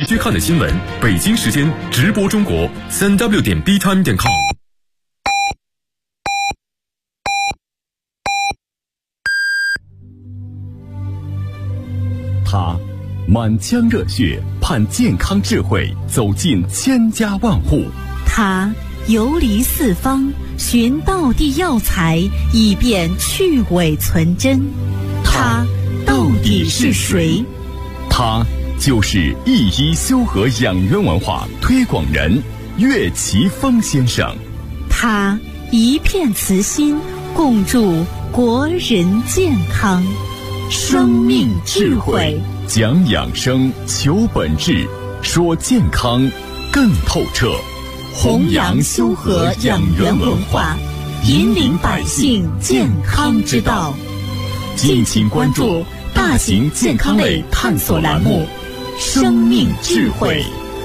接看的新闻，北京时间直播中国3w.btime.com。 他满腔热血盼健康智慧走进千家万户， 他游离四方寻道地药材，以便去伪存真。他到底是谁？ 他就是一一修和养元文化推广人岳奇峰先生。 他一片慈心，共筑国人健康。生命智慧， 讲养生，求本质，说健康更透彻。 弘扬修和养元文化，引领百姓健康之道。敬请关注大型健康类探索栏目《生命智慧》。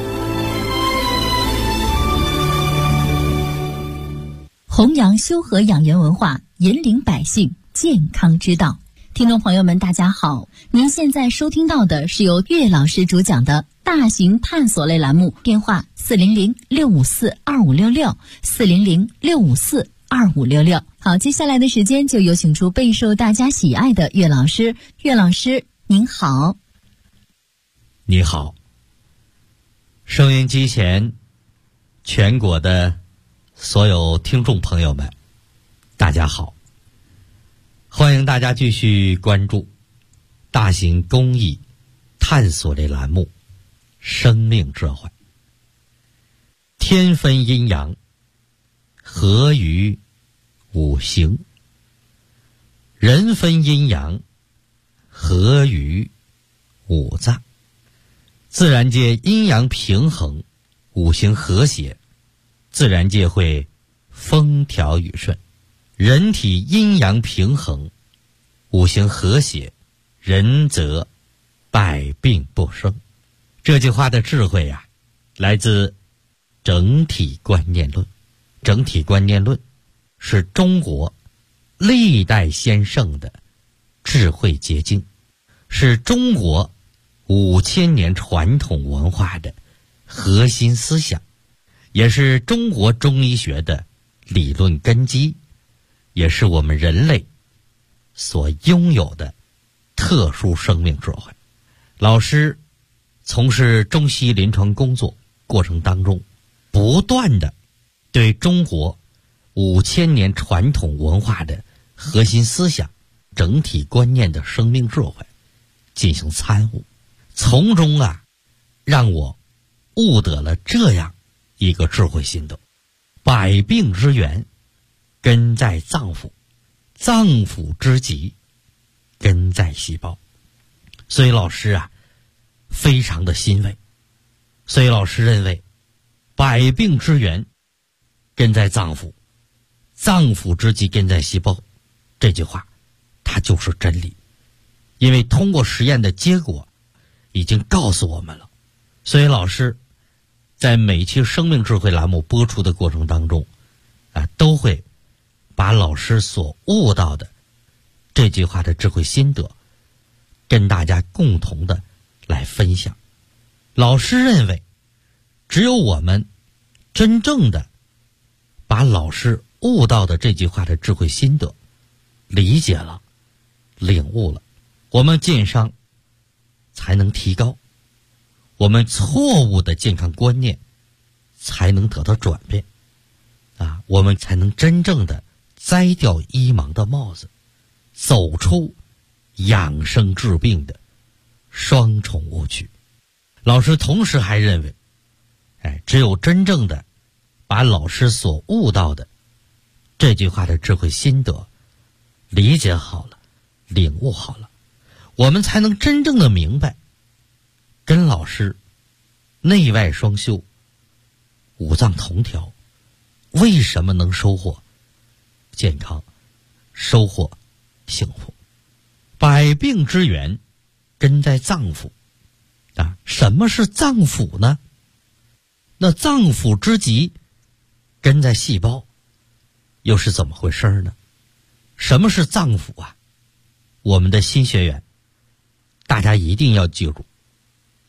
弘扬修和养元文化，引领百姓健康之道。听众朋友们，大家好，您现在收听到的是由岳老师主讲的大型探索类栏目，电话400-654-2566 400-654-2566。好，接下来的时间就有请出备受大家喜爱的岳老师。岳老师您好。 你好，收音机前全国的所有听众朋友们，大家好，欢迎大家继续关注大型公益探索类栏目《生命智慧》。天分阴阳，合于五行；人分阴阳，合于五脏。自然界阴阳平衡，五行和谐，自然界会风调雨顺。人体阴阳平衡，五行和谐，人则百病不生。这句话的智慧啊，来自整体观念论。整体观念论是中国历代先圣的智慧结晶，是中国5000年传统文化的核心思想，也是中国中医学的理论根基，也是我们人类所拥有的特殊生命智慧。老师从事中西医临床工作过程当中，不断的对中国5000年传统文化的核心思想、整体观念的生命智慧进行参悟，从中让我悟得了这样一个智慧心得：百病之源根在脏腑，脏腑之疾根在细胞。所以老师非常的欣慰。所以老师认为，百病之源根在脏腑，脏腑之疾根在细胞，这句话它就是真理。因为通过实验的结果已经告诉我们了。所以老师在每期生命智慧栏目播出的过程当中都会把老师所悟到的这句话的智慧心得跟大家共同的来分享。老师认为，只有我们真正的把老师悟到的这句话的智慧心得理解了、领悟了，我们健康才能提高，我们错误的健康观念才能得到转变我们才能真正的摘掉医盲的帽子，走出养生治病的双重误区。老师同时还认为，只有真正的把老师所悟到的这句话的智慧心得理解好了、领悟好了，我们才能真正的明白，跟老师内外双修、五脏同调，为什么能收获健康、收获幸福。百病之源根在脏腑什么是脏腑呢？那脏腑之疾根在细胞，又是怎么回事呢？什么是脏腑我们的新学员大家一定要记住，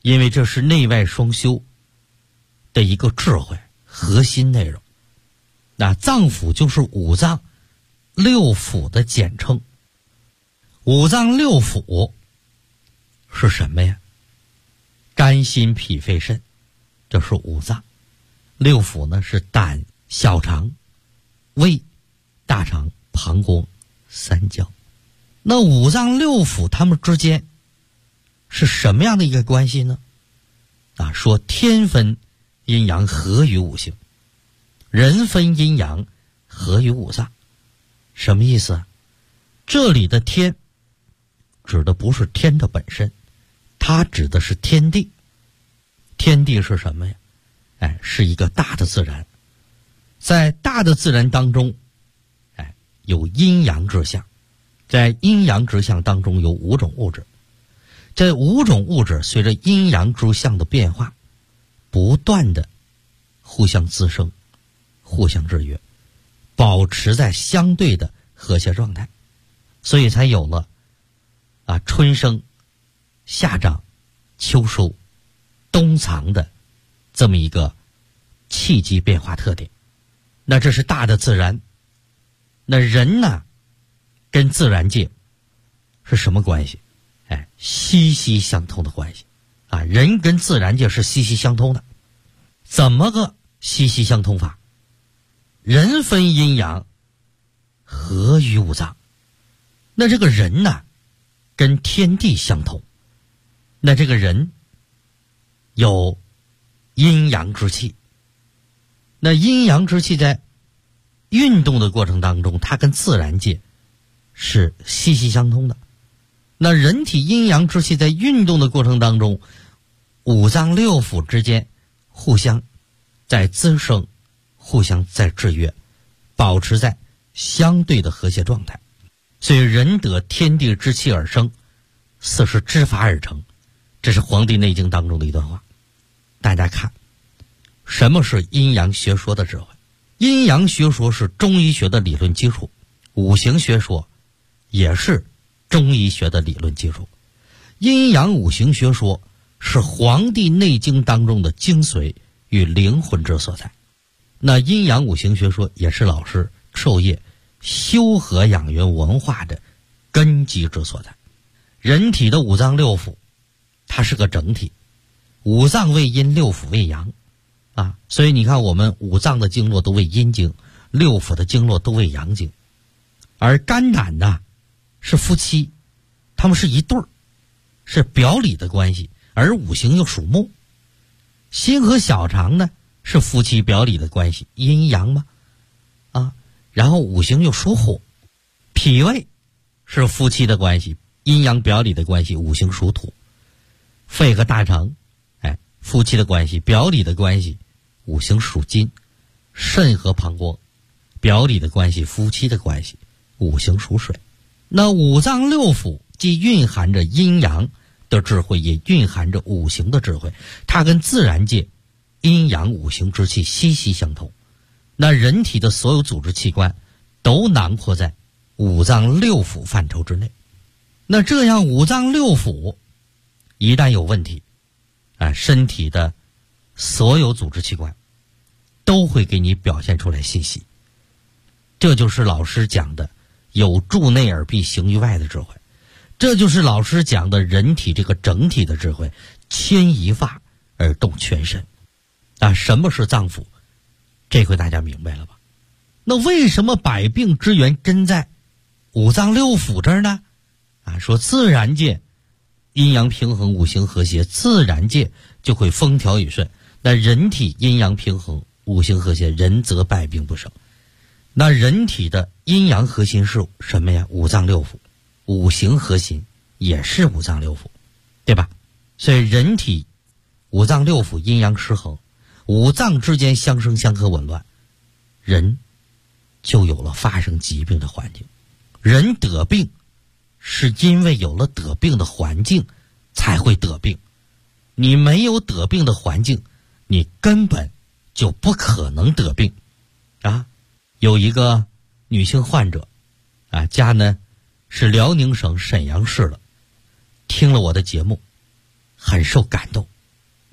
因为这是内外双修的一个智慧核心内容。那脏腑就是五脏六腑的简称。五脏六腑是什么呀？肝心脾肺肾，这是五脏。六腑呢是胆、小肠、胃、大肠、膀胱、三焦。那五脏六腑它们之间是什么样的一个关系呢？说天分阴阳合于五行，人分阴阳合于五脏。什么意思啊？这里的天指的不是天的本身，它指的是天地。天地是什么呀？是一个大的自然。在大的自然当中，有阴阳之象。在阴阳之象当中有5种物质。这5种物质随着阴阳之象的变化，不断的互相滋生，互相制约，保持在相对的和谐状态，所以才有了春生、夏长、秋收、冬藏的这么一个气机变化特点。那这是大的自然。那人呢，跟自然界是什么关系？息息相通的关系人跟自然界是息息相通的。怎么个息息相通法？人分阴阳合于五脏。那这个人呢，跟天地相同。那这个人有阴阳之气。那阴阳之气在运动的过程当中，它跟自然界是息息相通的。那人体阴阳之气在运动的过程当中，五脏六腑之间互相在滋生，互相在制约，保持在相对的和谐状态。所以人得天地之气而生，四时之法而成。这是《黄帝内经》当中的一段话。大家看，什么是阴阳学说的智慧？阴阳学说是中医学的理论基础，五行学说也是中医学的理论基础。阴阳五行学说是《黄帝内经》当中的精髓与灵魂之所在。那阴阳五行学说也是老师授业修和养元文化的根基之所在。人体的五脏六腑它是个整体，五脏为阴，六腑为阳所以你看我们五脏的经络都为阴经，六腑的经络都为阳经。而肝胆呢是夫妻，他们是一对儿，是表里的关系，而五行又属木。心和小肠呢是夫妻表里的关系，阴阳嘛然后五行又属火。脾胃是夫妻的关系，阴阳表里的关系，五行属土。肺和大肠夫妻的关系，表里的关系，五行属金。肾和膀胱表里的关系，夫妻的关系，五行属水。那五脏六腑既蕴含着阴阳的智慧，也蕴含着五行的智慧，它跟自然界阴阳五行之气息息相通。那人体的所有组织器官都囊括在五脏六腑范畴之内。那这样五脏六腑一旦有问题身体的所有组织器官都会给你表现出来信息。这就是老师讲的有助内而必行于外的智慧，这就是老师讲的人体这个整体的智慧，牵一发而动全身什么是脏腑？这回大家明白了吧？那为什么百病之源根在五脏六腑这儿呢？说自然界阴阳平衡，五行和谐，自然界就会风调雨顺。那人体阴阳平衡，五行和谐，人则百病不生。那人体的阴阳核心是什么呀？五脏六腑。五行核心也是五脏六腑，对吧？所以人体五脏六腑阴阳失衡，五脏之间相生相克紊乱，人就有了发生疾病的环境。人得病是因为有了得病的环境才会得病，你没有得病的环境，你根本就不可能得病有一个女性患者家呢是辽宁省沈阳市的，听了我的节目很受感动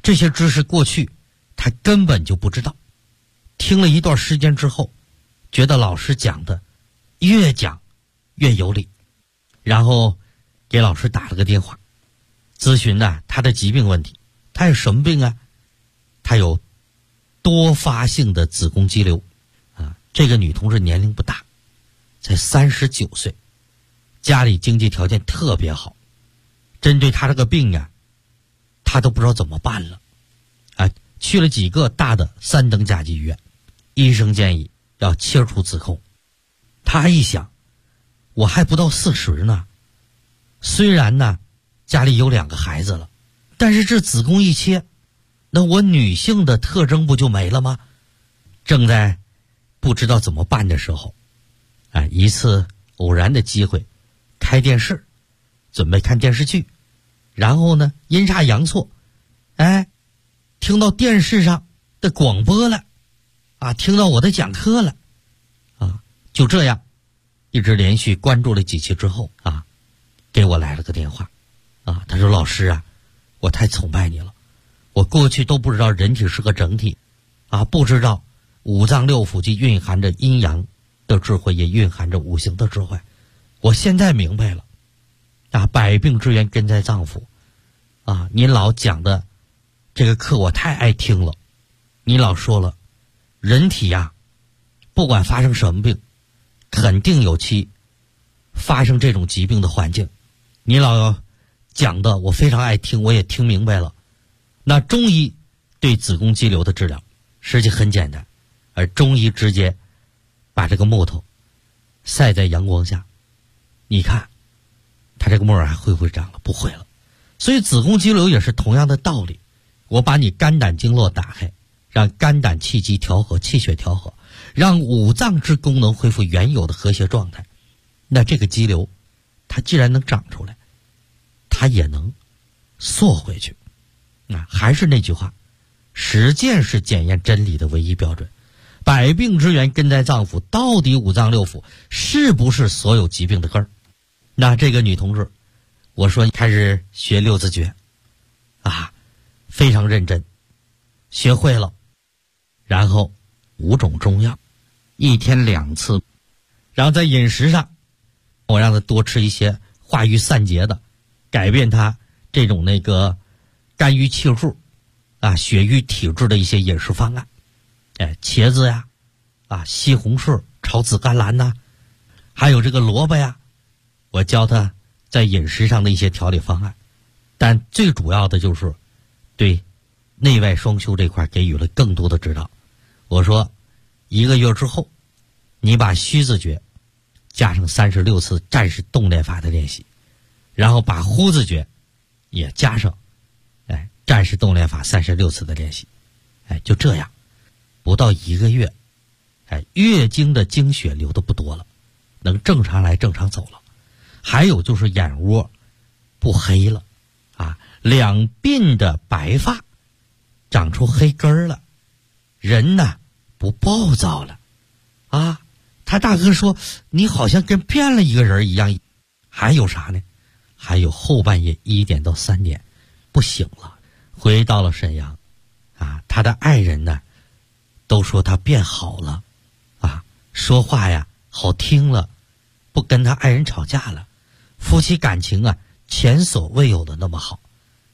这些知识过去他根本就不知道。听了一段时间之后，觉得老师讲的越讲越有理，然后给老师打了个电话，咨询呢他的疾病问题。他有什么病啊？他有多发性的子宫肌瘤啊。这个女同志年龄不大，才39岁，家里经济条件特别好。针对他这个病啊，他都不知道怎么办了啊。去了几个大的3等甲级医院，医生建议要切除子宫。他一想，我还不到40呢，虽然呢家里有2个孩子了，但是这子宫一切，那我女性的特征不就没了吗？正在不知道怎么办的时候，一次偶然的机会，开电视，准备看电视剧，然后呢阴差阳错，听到电视上的广播了，听到我的讲课了，就这样，一直连续关注了几期之后，给我来了个电话，他说老师啊，我太崇拜你了，我过去都不知道人体是个整体，不知道五脏六腑既蕴含着阴阳的智慧，也蕴含着五行的智慧，我现在明白了，百病之源根在脏腑，您老讲的这个课我太爱听了，你老说了，人体呀，不管发生什么病，肯定有其发生这种疾病的环境，你老讲的我非常爱听，我也听明白了。那中医对子宫肌瘤的治疗实际很简单，而中医直接把这个木头晒在阳光下，你看它这个木耳还会不会长了？不会了。所以子宫肌瘤也是同样的道理，我把你肝胆经络打开，让肝胆气机调和，气血调和，让五脏之功能恢复原有的和谐状态，那这个肌瘤它既然能长出来，它也能缩回去。还是那句话，实践是检验真理的唯一标准。百病之源根在脏腑，到底五脏六腑是不是所有疾病的根儿？那这个女同志，我说开始学6字诀非常认真，学会了，然后5种中药，1天2次，然后在饮食上我让她多吃一些化瘀散结的，改变她这种那个肝郁气户血瘀体质的一些饮食方案，茄子呀西红柿炒紫甘蓝呐，还有这个萝卜呀，我教她在饮食上的一些调理方案。但最主要的就是对内外双修这块给予了更多的指导。我说1个月之后，你把虚字诀加上36次战士动练法的练习，然后把呼字诀也加上战士动练法36次的练习，就这样不到1个月，月经的经血流的不多了，能正常来正常走了。还有就是眼窝不黑了两鬓的白发长出黑根了，人呢不暴躁了他大哥说你好像跟变了一个人一样。还有啥呢？还有后半夜1点到3点不醒了，回到了沈阳他的爱人呢都说他变好了说话呀好听了，不跟他爱人吵架了，夫妻感情前所未有的那么好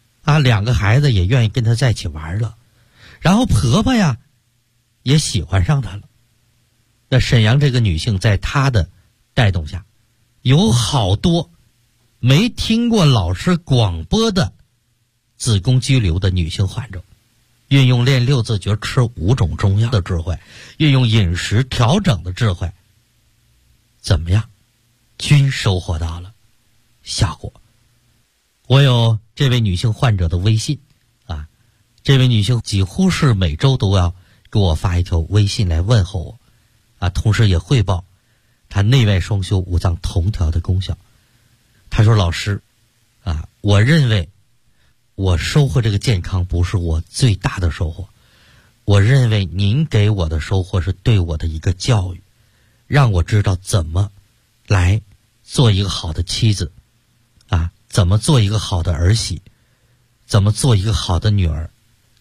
2个孩子也愿意跟他在一起玩了，然后婆婆呀也喜欢上他了。那沈阳这个女性在她的带动下，有好多没听过老师广播的子宫肌瘤的女性患者，运用练6字诀吃5种中药的智慧，运用饮食调整的智慧，怎么样均收获到了效果。我有这位女性患者的微信这位女性几乎是每周都要给我发一条微信来问候我同时也汇报她内外双修五脏同调的功效。她说老师我认为我收获这个健康不是我最大的收获，我认为您给我的收获是对我的一个教育，让我知道怎么来做一个好的妻子怎么做一个好的儿媳，怎么做一个好的女儿，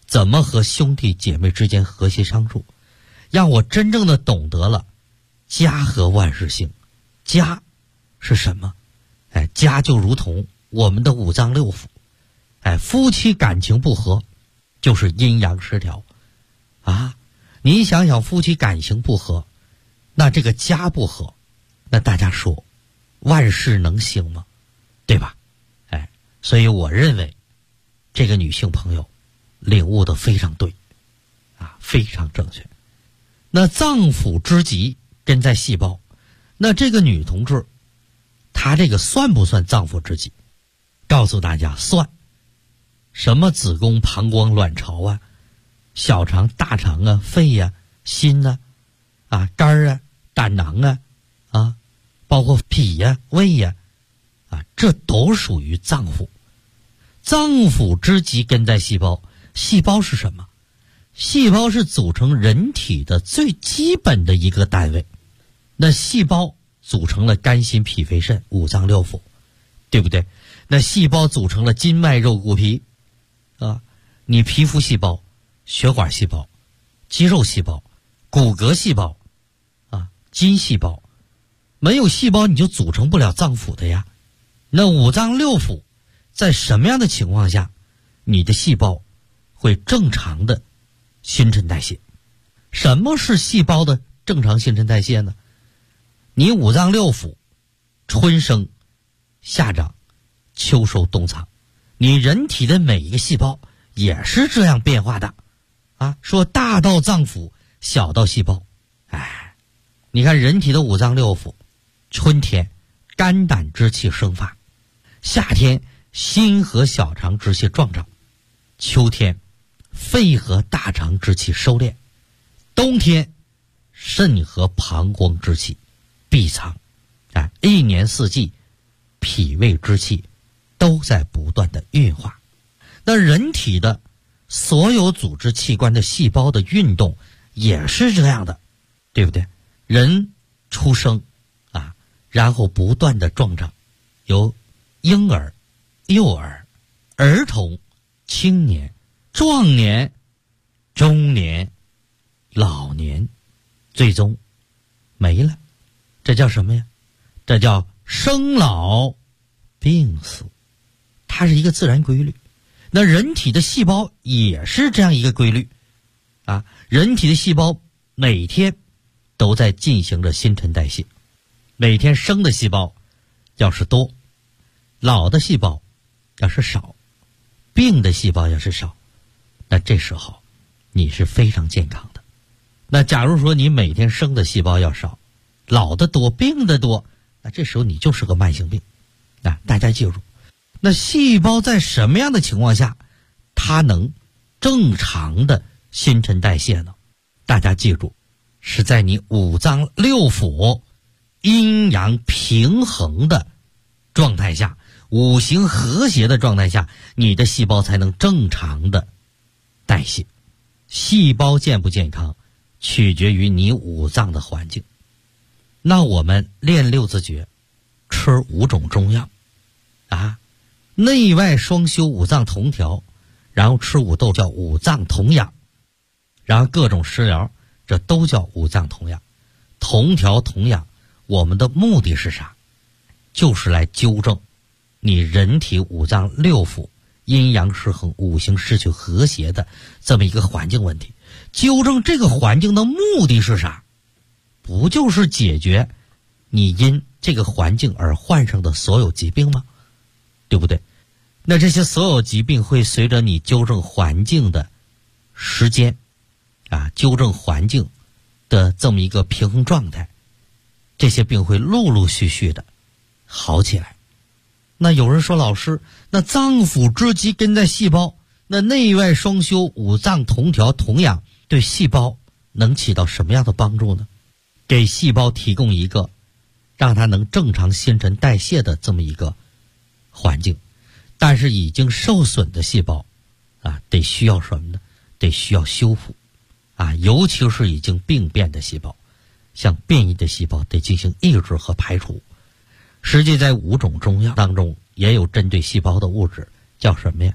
怎么和兄弟姐妹之间和谐相处，让我真正的懂得了家和万事兴。家是什么？家就如同我们的五脏六腑。夫妻感情不和就是阴阳失调啊！你想想，夫妻感情不和，那这个家不和，那大家说万事能兴吗？对吧？所以我认为这个女性朋友领悟的非常对啊，非常正确。那脏腑之极根在细胞，那这个女同志她这个算不算脏腑之极？告诉大家算。什么子宫、膀胱、卵巢啊，小肠、大肠啊，肺呀、心啊，肝啊、胆囊啊，包括脾呀、胃呀，这都属于脏腑。脏腑之极根在细胞。细胞是什么？细胞是组成人体的最基本的一个单位。那细胞组成了肝、心、脾、肺、肾五脏六腑，对不对？那细胞组成了筋脉肉骨皮你皮肤细胞、血管细胞、肌肉细胞、骨骼细胞筋细胞，没有细胞你就组成不了脏腑的呀。那五脏六腑在什么样的情况下你的细胞会正常的新陈代谢？什么是细胞的正常新陈代谢呢？你五脏六腑春生夏长秋收冬藏，你人体的每一个细胞也是这样变化的说大到脏腑，小到细胞。你看人体的五脏六腑，春天肝胆之气生发，夏天心和小肠之气壮长，秋天肺和大肠之气收敛，冬天肾和膀胱之气闭藏。一年四季脾胃之气都在不断的运化。那人体的所有组织器官的细胞的运动也是这样的，对不对？人出生然后不断的壮长，由婴儿、幼儿、儿童、青年、壮年、中年、老年，最终没了。这叫什么呀？这叫生老病死，它是一个自然规律。那人体的细胞也是这样一个规律人体的细胞每天都在进行着新陈代谢，每天生的细胞要是多，老的细胞要是少，病的细胞要是少，那这时候你是非常健康的。那假如说你每天生的细胞要少，老的多，病的多，那这时候你就是个慢性病大家记住，那细胞在什么样的情况下它能正常的新陈代谢呢？大家记住，是在你五脏六腑阴阳平衡的状态下，五行和谐的状态下，你的细胞才能正常的代谢。细胞健不健康取决于你五脏的环境。那我们练六字诀，吃5种中药内外双修，五脏同调，然后吃5豆叫五脏同养，然后各种食疗，这都叫五脏同养。同调同养，我们的目的是啥？就是来纠正你人体五脏六腑阴阳失衡、五行失去和谐的这么一个环境问题。纠正这个环境的目的是啥？不就是解决你因这个环境而患上的所有疾病吗？对不对？那这些所有疾病会随着你纠正环境的时间纠正环境的这么一个平衡状态，这些病会陆陆续续的好起来。那有人说，老师，那脏腑之极根在细胞，那内外双修，五脏同调同养，对细胞能起到什么样的帮助呢？给细胞提供一个让它能正常新陈代谢的这么一个环境。但是已经受损的细胞得需要什么呢？得需要修复尤其是已经病变的细胞，像变异的细胞得进行抑制和排除。实际在5种中药当中也有针对细胞的物质，叫什么呀？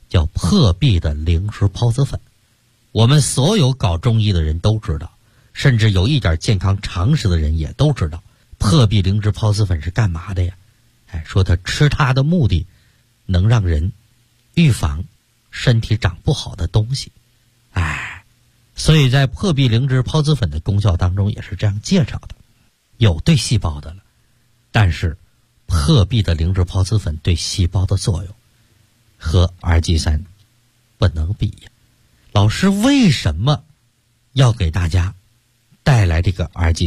叫破壁的灵芝孢子粉。我们所有搞中医的人都知道，甚至有一点健康常识的人也都知道，破壁灵芝孢子粉是干嘛的呀？说它吃它的目的能让人预防身体长不好的东西。所以在破壁灵芝孢子粉的功效当中也是这样介绍的，有对细胞的了，但是破壁的灵芝孢子粉对细胞的作用和RG3不能比呀。老师为什么要给大家带来这个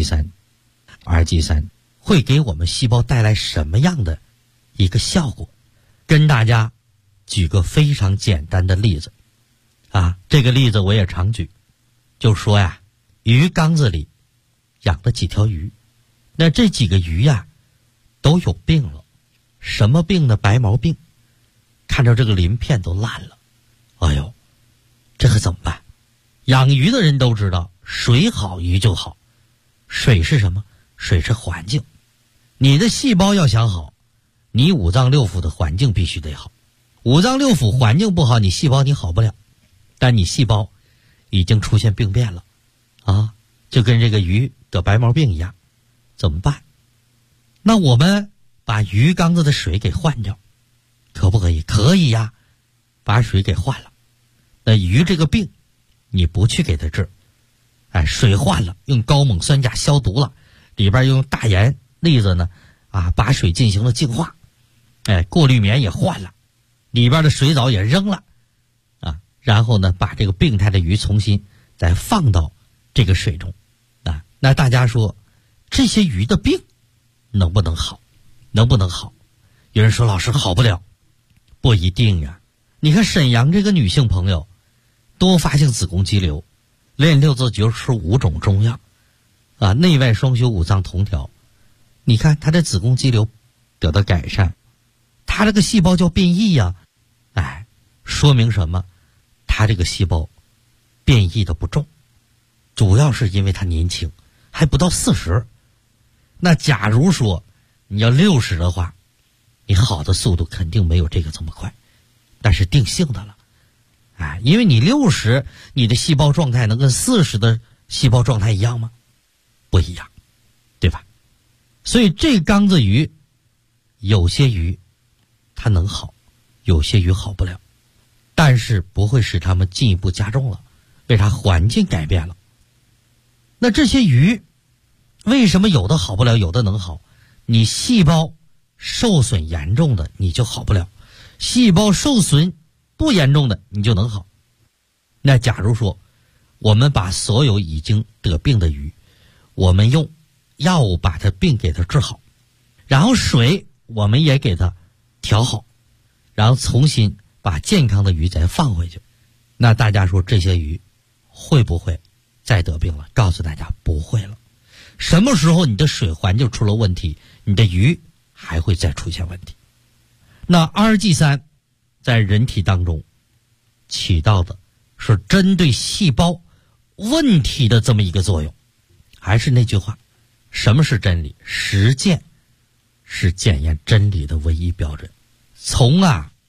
RG3 会给我们细胞带来什么样的一个效果？跟大家举个非常简单的例子这个例子我也常举，就说呀，鱼缸子里养了几条鱼，那这几个鱼呀都有病了。什么病呢？白毛病。看着这个鳞片都烂了，这可怎么办？养鱼的人都知道，水好鱼就好。水是什么？水是环境。你的细胞要想好，你五脏六腑的环境必须得好。五脏六腑环境不好，你细胞你好不了。但你细胞已经出现病变了就跟这个鱼得白毛病一样，怎么办？那我们把鱼缸子的水给换掉，可不可以？可以呀，把水给换了。那鱼这个病你不去给它治，水换了，用高锰酸钾消毒了，里边用大盐粒子呢把水进行了净化，过滤棉也换了，里边的水藻也扔了然后呢把这个病态的鱼重新再放到这个水中那大家说这些鱼的病能不能好？能不能好？有人说老师好不了，不一定呀。你看沈阳这个女性朋友多发性子宫肌瘤，练六字诀吃5种中药内外双修五脏同调，你看她的子宫肌瘤得到改善，她这个细胞叫变异呀说明什么？她这个细胞变异的不重，主要是因为她年轻，还不到40。那假如说你要60的话，你好的速度肯定没有这个这么快，但是定性的了因为你60，你的细胞状态能跟40的细胞状态一样吗？不一样，对吧？所以这缸子鱼，有些鱼它能好，有些鱼好不了，但是不会使它们进一步加重了，为啥？环境改变了。那这些鱼为什么有的好不了，有的能好？你细胞受损严重的你就好不了，细胞受损不严重的你就能好。那假如说我们把所有已经得病的鱼，我们用药物把它病给它治好，然后水我们也给它调好，然后重新把健康的鱼再放回去，那大家说这些鱼会不会再得病了？告诉大家不会了。什么时候你的水环境出了问题，你的鱼还会再出现问题。那 RG3 在人体当中起到的是针对细胞问题的这么一个作用。还是那句话，什么是真理？实践是检验真理的唯一标准。从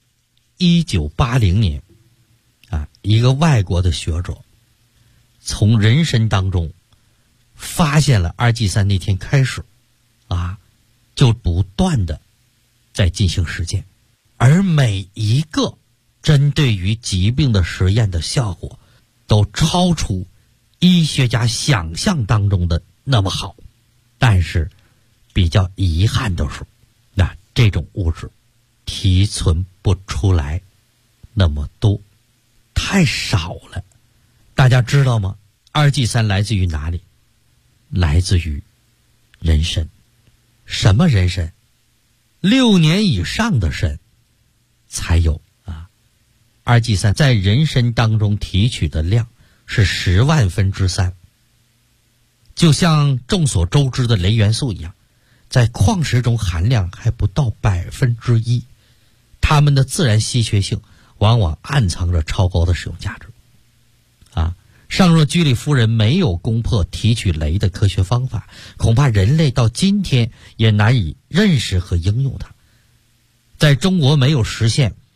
1980年一个外国的学者从人参当中发现了 RG3 那天开始就不断的在进行实践，而每一个针对于疾病的实验的效果都超出医学家想象当中的那么好。但是比较遗憾的是，这种物质提纯不出来那么多，太少了。大家知道吗？ RG3 来自于哪里？来自于人参。什么人参？6年以上的参才有RG3 在人参当中提取的量是10万分之3，就像众所周知的镭元素一样，在矿石中含量还不到1%，它们的自然稀缺性往往暗藏着超高的使用价值尚若居里夫人没有攻破提取镭的科学方法，恐怕人类到今天也难以认识和应用它。在中国没有实现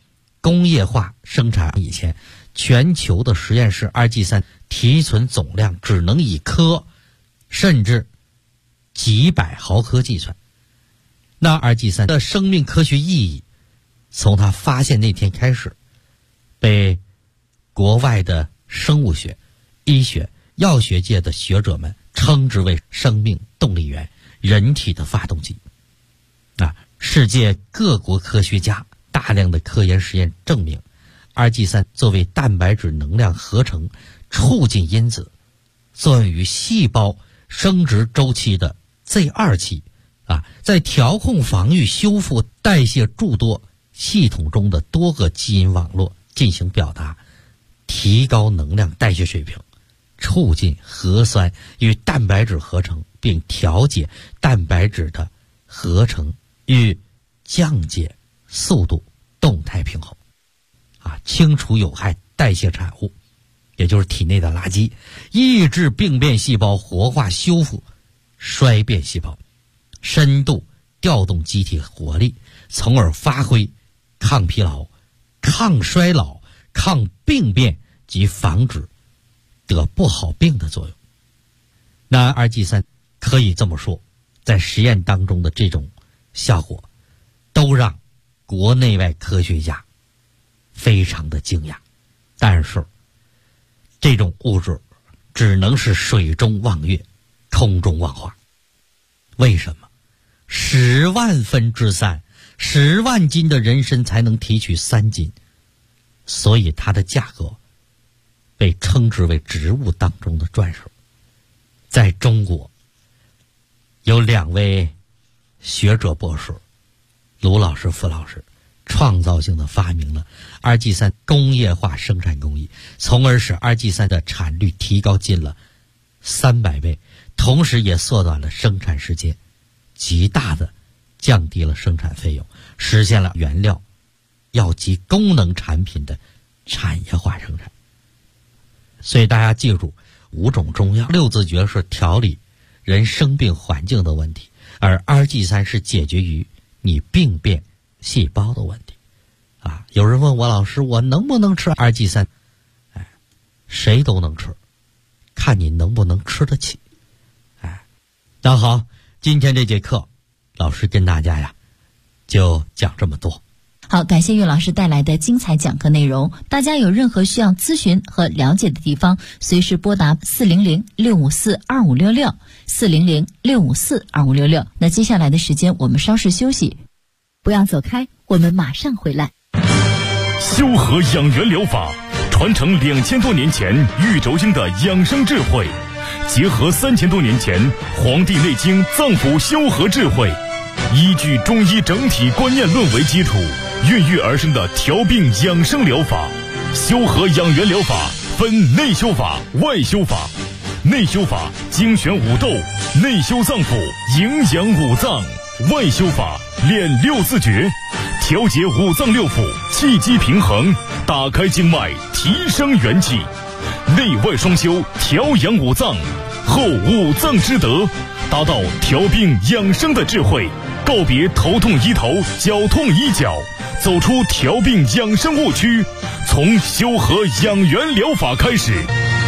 工业化生产以前，全球的实验室二 G3提存总量只能以克甚至几百毫克计算。那二 G3的生命科学意义，从它发现那天开始，被国外的生物学、医学、药学界的学者们称之为生命动力源，人体的发动机。世界各国科学家大量的科研实验证明， 2G3 作为蛋白质能量合成促进因子，作用于细胞生殖周期的 Z2 期在调控、防御、修复、代谢诸多系统中的多个基因网络进行表达，提高能量代谢水平，促进核酸与蛋白质合成，并调节蛋白质的合成与降解速度动态平衡，清除有害代谢产物，也就是体内的垃圾，抑制病变细胞活化修复衰变细胞，深度调动机体活力，从而发挥抗疲劳、抗衰老、抗病变及防止得不好病的作用。那 2G3 可以这么说，在实验当中的这种效果都让国内外科学家非常的惊讶，但是这种物质只能是水中望月，空中望花。为什么？10万分之3，10万斤的人参才能提取3斤，所以它的价格被称之为植物当中的钻石。在中国有2位学者博士，卢老师、傅老师，创造性的发明了 2G3 工业化生产工艺，从而使 2G3 的产率提高近了300倍，同时也缩短了生产时间，极大的降低了生产费用，实现了原料药及功能产品的产业化生产。所以大家记住，5种中药，6字诀是调理人生病环境的问题，而 2G3 是解决于你病变细胞的问题。有人问我，老师，我能不能吃 2G3？谁都能吃，看你能不能吃得起。那好，今天这节课老师跟大家就讲这么多。 好，感谢岳老师带来的精彩讲课内容。大家有任何需要咨询和了解的地方，随时拨打400-654-2566 400-654-2566。那接下来的时间我们稍事休息，不要走开，我们马上回来。 修和养元疗法传承2000多年前玉轴经的养生智慧，结合3000多年前《黄帝内经》脏腑修和智慧，依据中医整体观念论为基础，孕育而生的调病养生疗法。修和养元疗法分内修法、外修法。内修法精选五斗，内修脏腑，营养五脏；外修法练6字诀，调节五脏六腑，气机平衡，打开经脉，提升元气。内外双修，调养五脏，后五脏之德，达到调病养生的智慧，告别头痛医头，脚痛医脚，走出调病养生误区，从修和养元疗法开始。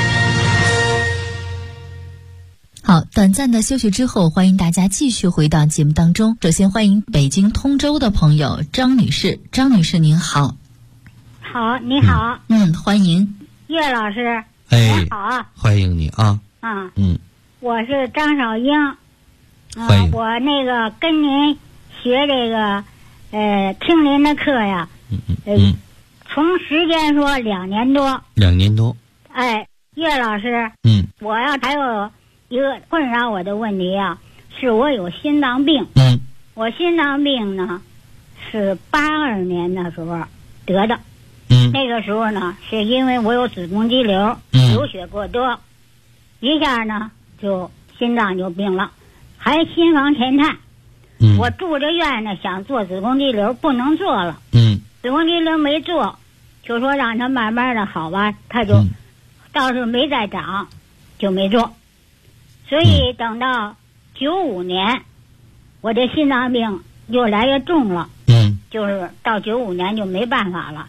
好，短暂的休息之后，欢迎大家继续回到节目当中。首先欢迎北京通州的朋友张女士。张女士您好。 好，你好。 欢迎岳老师。 哎， 好， 欢迎你啊。 我是张少英。 欢迎。 我那个跟您学这个听您的课呀。从时间说2年多。 2年多。 哎，岳老师。我还有一个困扰我的问题是我有心脏病。我心脏病呢是82年的时候得的。那个时候呢是因为我有子宫肌瘤，流血过多，一下呢就心脏就病了，还心房前瘫。我住着院呢，想做子宫肌瘤，不能做了。子宫肌瘤没做，就说让它慢慢的好吧，它就倒是没再长，就没做。所以等到95年，我这心脏病越来越重了。就是到95年就没办法了。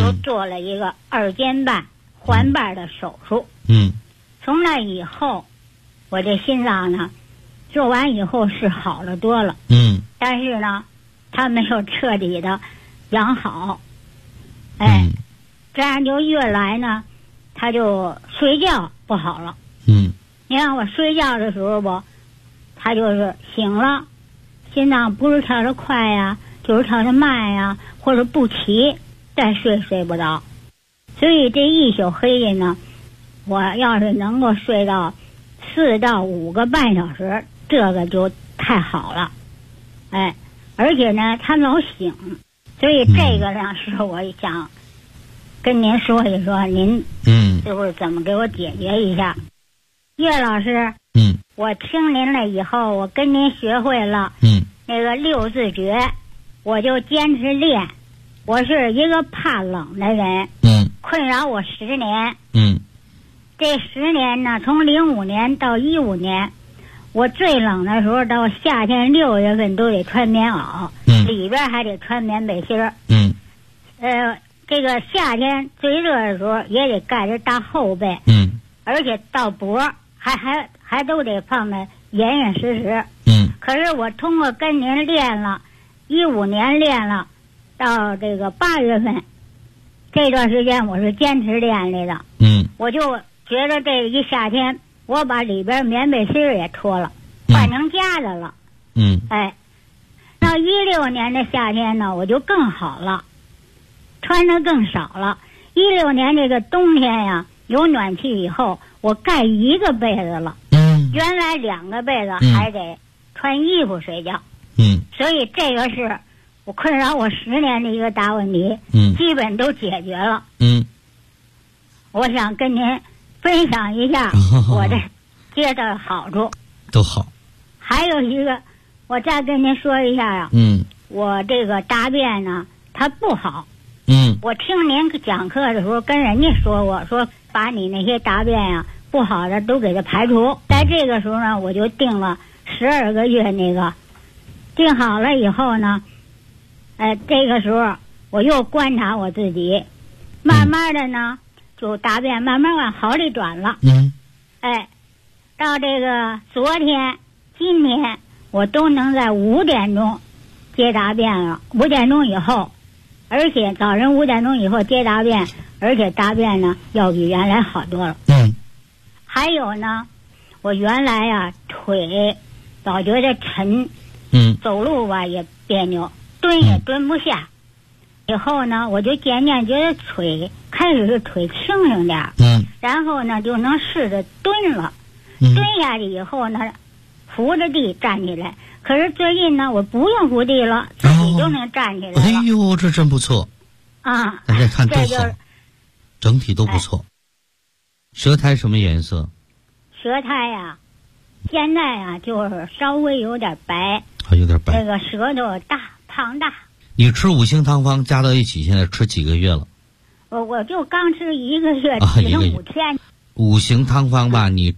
就做了一个2尖瓣环瓣的手术。从那以后，我这心脏呢，做完以后是好了多了。但是呢，它没有彻底的养好。这样就越来呢，它就睡觉不好了。你看我睡觉的时候吧，它就是醒了，心脏不是跳得快呀，就是跳得慢呀，或者不齐，再睡不着。所以这一宿黑夜呢，我要是能够睡到4到5个半小时，这个就太好了。而且呢，它老醒，所以这个呢是我想跟您说一说，您就是怎么给我解决一下。岳老师，我听您了以后，我跟您学会了那个6字诀，我就坚持练。我是一个怕冷的人，困扰我10年。这10年呢，从05年到15年，我最冷的时候到夏天6月份都得穿棉袄，里边还得穿棉背心儿。这个夏天最热的时候也得盖着大厚被。而且到脖还都得放得严严实实。可是我通过跟您练了15年，练了到这个8月份这段时间，我是坚持练来的。我就觉得这一夏天，我把里边棉被芯也脱了，换成夹的了。到16年的夏天呢，我就更好了，穿的更少了。16年这个冬天呀，有暖气以后，我盖1个被子了。原来2个被子还得穿衣服睡觉。所以这个是我困扰我10年的一个大问题。基本都解决了。我想跟您分享一下我的接的好处。 都好。 还有一个，我再跟您说一下啊。我这个大便呢，它不好。我听您讲课的时候跟人家说过，说把你那些大便啊不好的都给它排除。在这个时候呢，我就定了12个月那个，定好了以后呢，这个时候我又观察我自己，慢慢的呢就大便慢慢往好里转了。到这个昨天今天我都能在5点钟接大便了，5点钟以后，而且早晨5点钟以后接大便，而且大便呢要比原来好多了。还有呢，我原来啊腿老觉得沉，走路吧也别扭，蹲也蹲不下。以后呢，我就渐渐觉得开始是腿轻省点，然后呢就能试着蹲了。蹲下去以后呢，扶着地站起来。可是最近呢，我不用扶地了，自己就能站起来了。 哎呦，这真不错啊！ 大家看都好，整体都不错。舌苔什么颜色？ 舌苔呀，现在呀就是稍微有点白， 有点白。 那个舌头胖大。 你吃5星汤方加到一起，现在吃几个月了？ 我就刚吃1个月，只剩5天。 5星汤方吧，你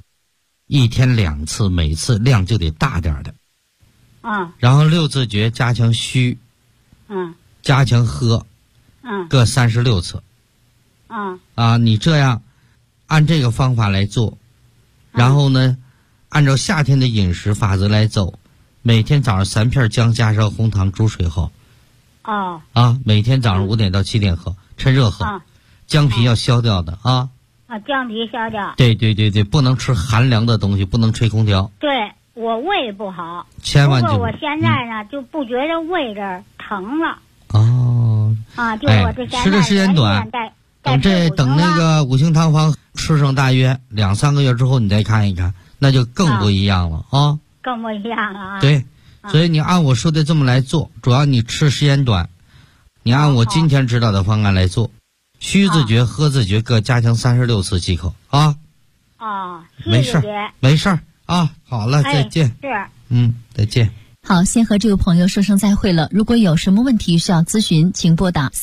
1天2次，每次量就得大点的。然后6字诀加强虚，加强喝，各36次。你这样按这个方法来做，然后呢，按照夏天的饮食法则来走，每天早上3片姜加上红糖煮水喝。每天早上5点到7点喝，趁热喝。姜皮要消掉的啊。 姜皮消掉。 对，不能吃寒凉的东西，不能吹空调。 对，我胃不好， 千万就。 不过我现在呢，就不觉得胃这儿疼了。就我这现在吃的时间短，等那个5星汤方吃上大约2-3个月之后，你再看一看，那就更不一样了啊。 更不一样了啊。 对，所以你按我说的这么来做，主要你吃时间短，你按我今天指导的方案来做，虚字诀、喝字诀各加强36次即可啊。没事啊。好了，再见。再见。 好，先和这位朋友说声再会了。如果有什么问题需要咨询，请拨打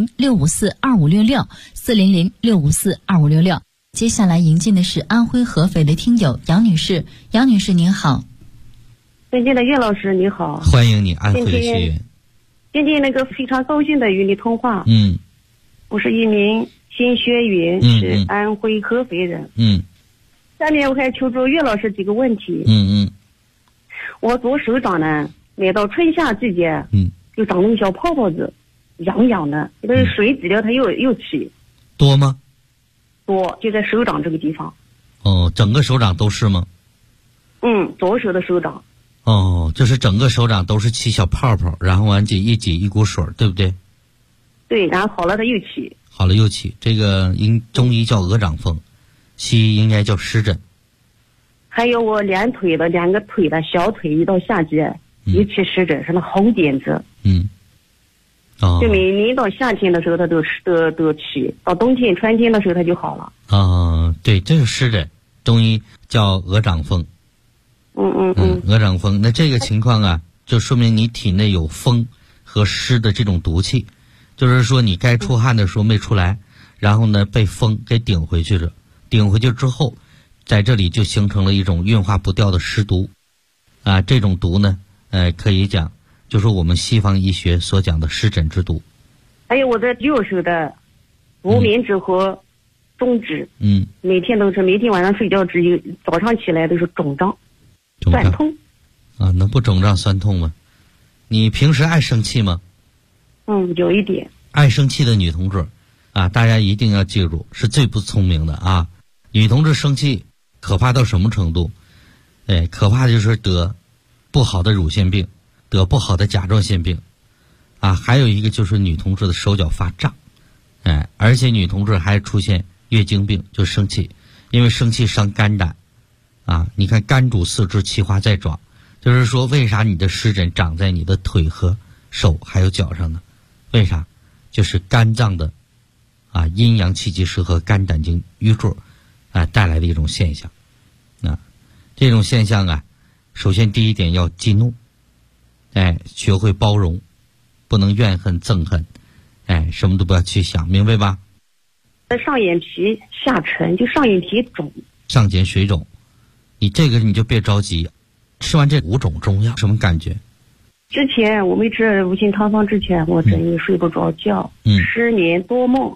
400-654-2566，400-654-2566。接下来迎进的是安徽合肥的听友杨女士。杨女士您好。 尊敬的岳老师你好。 欢迎你，安徽的学员。 今天那个非常高兴的与你通话。 我是一名新学员，是安徽合肥人。下面我还求助岳老师几个问题。我左手掌呢，每到春夏季节，就长那个小泡泡子，痒痒的，这个水挤了它又起。 多吗？ 多，就在手掌这个地方。 哦，整个手掌都是吗？ 左手的手掌。 哦，就是整个手掌都是起小泡泡，然后完挤一股水，对不对？ 对，然后好了它又起。 好了又起，这个中医叫鹅掌风，西医应该叫湿疹。 还有我两个腿的小腿一到夏季一起湿疹，是那红点子。就每年到夏天的时候它都起，到冬天春天的时候它就好了。 对，这是湿疹，中医叫鹅掌风。鹅掌风，那这个情况啊，就说明你体内有风和湿的这种毒气，就是说你该出汗的时候没出来，然后呢被风给顶回去了，顶回去之后，在这里就形成了一种运化不掉的湿毒，这种毒呢，可以讲就是我们西方医学所讲的湿疹之毒。 还有我的右手的无名指和中指，每天都是，每天晚上睡觉早上起来都是肿胀。酸痛那不肿胀酸痛吗？你平时爱生气吗？ 有一点。 爱生气的女同志大家一定要记住，是最不聪明的女同志生气可怕到什么程度？可怕的就是得不好的乳腺病，得不好的甲状腺病还有一个就是女同志的手脚发胀，而且女同志还出现月经病，就生气，因为生气伤肝胆。你看肝主四肢，其华在爪，就是说为啥你的湿疹长在你的腿和手还有脚上呢？为啥？就是肝脏的阴阳气机失和肝胆经瘀滞带来的一种现象。这种现象首先第一点要激怒，学会包容，不能怨恨憎恨，什么都不要去想，明白吧？ 上眼皮下沉，就上眼皮肿， 上睑水肿。你这个你就别着急，吃完这5种中药什么感觉？ 之前我没吃五行汤方之前，我整夜睡不着觉，失眠多梦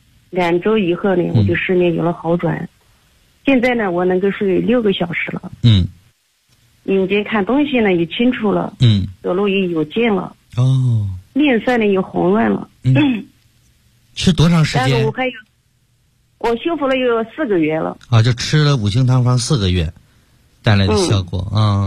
，2周以后呢，我就失眠有了好转。现在呢，我能够睡6个小时了。眼睛看东西呢也清楚了。走路也有劲了。面色呢也红润了。 吃多长时间？ 然后我修复了有4个月了。 就吃了五行汤方4个月带来的效果。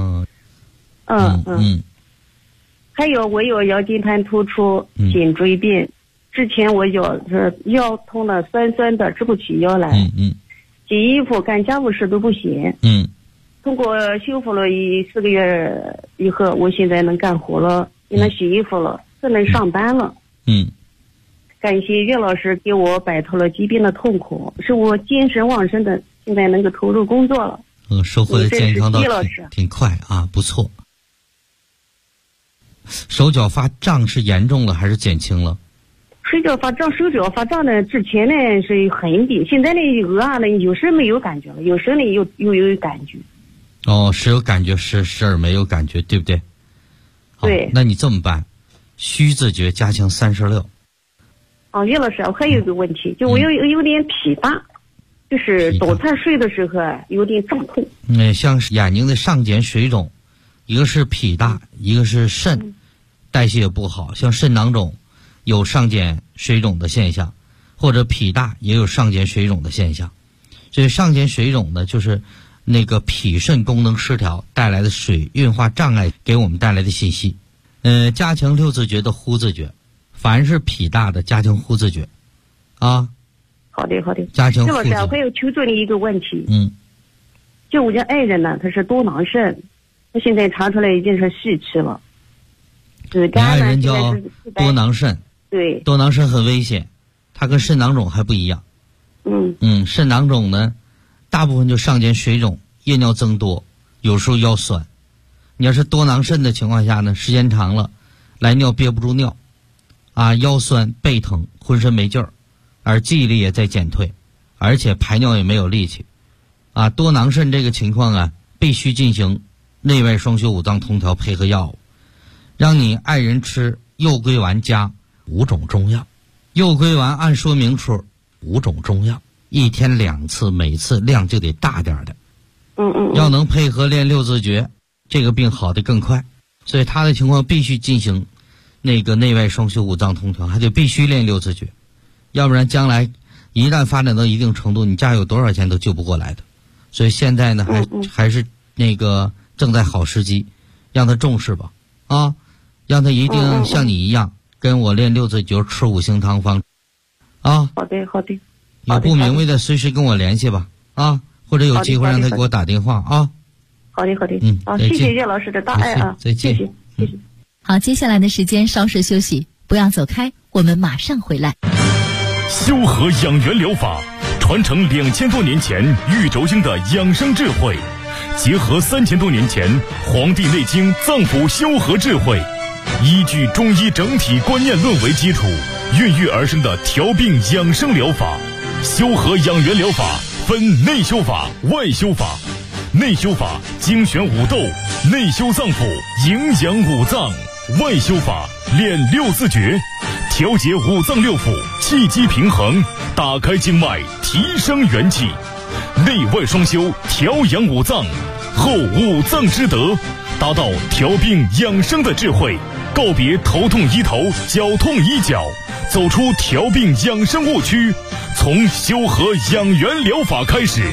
还有我有腰间盘突出、颈椎病，之前我腰痛的酸酸的，直不起腰来。洗衣服干家务事都不行。通过修复了4个月以后，我现在能干活了，也能洗衣服了，也能上班了。感谢岳老师给我摆脱了疾病的痛苦，使我精神旺盛的，现在能够投入工作了。 收获的健康到挺快不错。手脚发胀是严重了还是减轻了？ 手脚发胀呢，之前呢是很低，现在呢呢有时没有感觉了，有时呢又有感觉。 时有感觉，时而没有感觉，对不对？ 对。 那你这么办，虚字诀加强36。 岳老师，我还有一个问题，就我有点脾大，就是早餐睡的时候有点胀痛。 像眼睛的上睑水肿，一个是脾大，一个是肾代谢不好，像肾囊肿有上睑水肿的现象，或者脾大也有上睑水肿的现象。所以上睑水肿呢，就是那个脾肾功能失调带来的水运化障碍给我们带来的信息。加强6字诀的呼字诀，凡是脾大的加强呼字诀好的加强呼字诀。 岳老师，我还有求助你一个问题。就我家爱人呢，他是多囊肾，他现在查出来已经是细期了。 你爱人叫多囊肾。 对， 多囊肾很危险，它跟肾囊肿还不一样。肾囊肿呢，大部分就上睑水肿，夜尿增多，有时候腰酸。你要是多囊肾的情况下呢，时间长了，来尿憋不住尿，腰酸背疼，浑身没劲儿，而记忆力也在减退，而且排尿也没有力气。多囊肾这个情况必须进行内外双修5脏通调配合药物，让你爱人吃右归丸加5种中药。 右归丸按说明处5种中药，1天2次，每次量就得大点的。要能配合练6字诀，这个病好得更快。所以他的情况必须进行那个内外双修5脏通调，还得必须练6字诀，要不然将来一旦发展到一定程度，你家有多少钱都救不过来的。所以现在呢，还是那个正在好时机，让他重视吧，啊，让他一定像你一样，跟我练6字诀，吃5行汤方，啊。 好的。 有不明白的随时跟我联系吧，啊，或者有机会让他给我打电话啊。 好的。谢谢叶老师的大爱啊， 再见， 谢谢。 好，接下来的时间稍事休息，不要走开，我们马上回来。 修和养元疗法传承2000多年前玉轴经的养生智慧，结合3000多年前《黄帝内经》脏腑修和智慧，依据中医整体观念论为基础，孕育而生的调病养生疗法。修和养元疗法分内修法、外修法。内修法精选5斗，内修脏腑，营养5脏；外修法练6字诀，调节5脏6腑，气机平衡，打开经脉，提升元气。内外双修，调养5脏，后5脏之德，达到调病养生的智慧，告别头痛医头，脚痛医脚，走出调病养生误区，从修和养元疗法开始。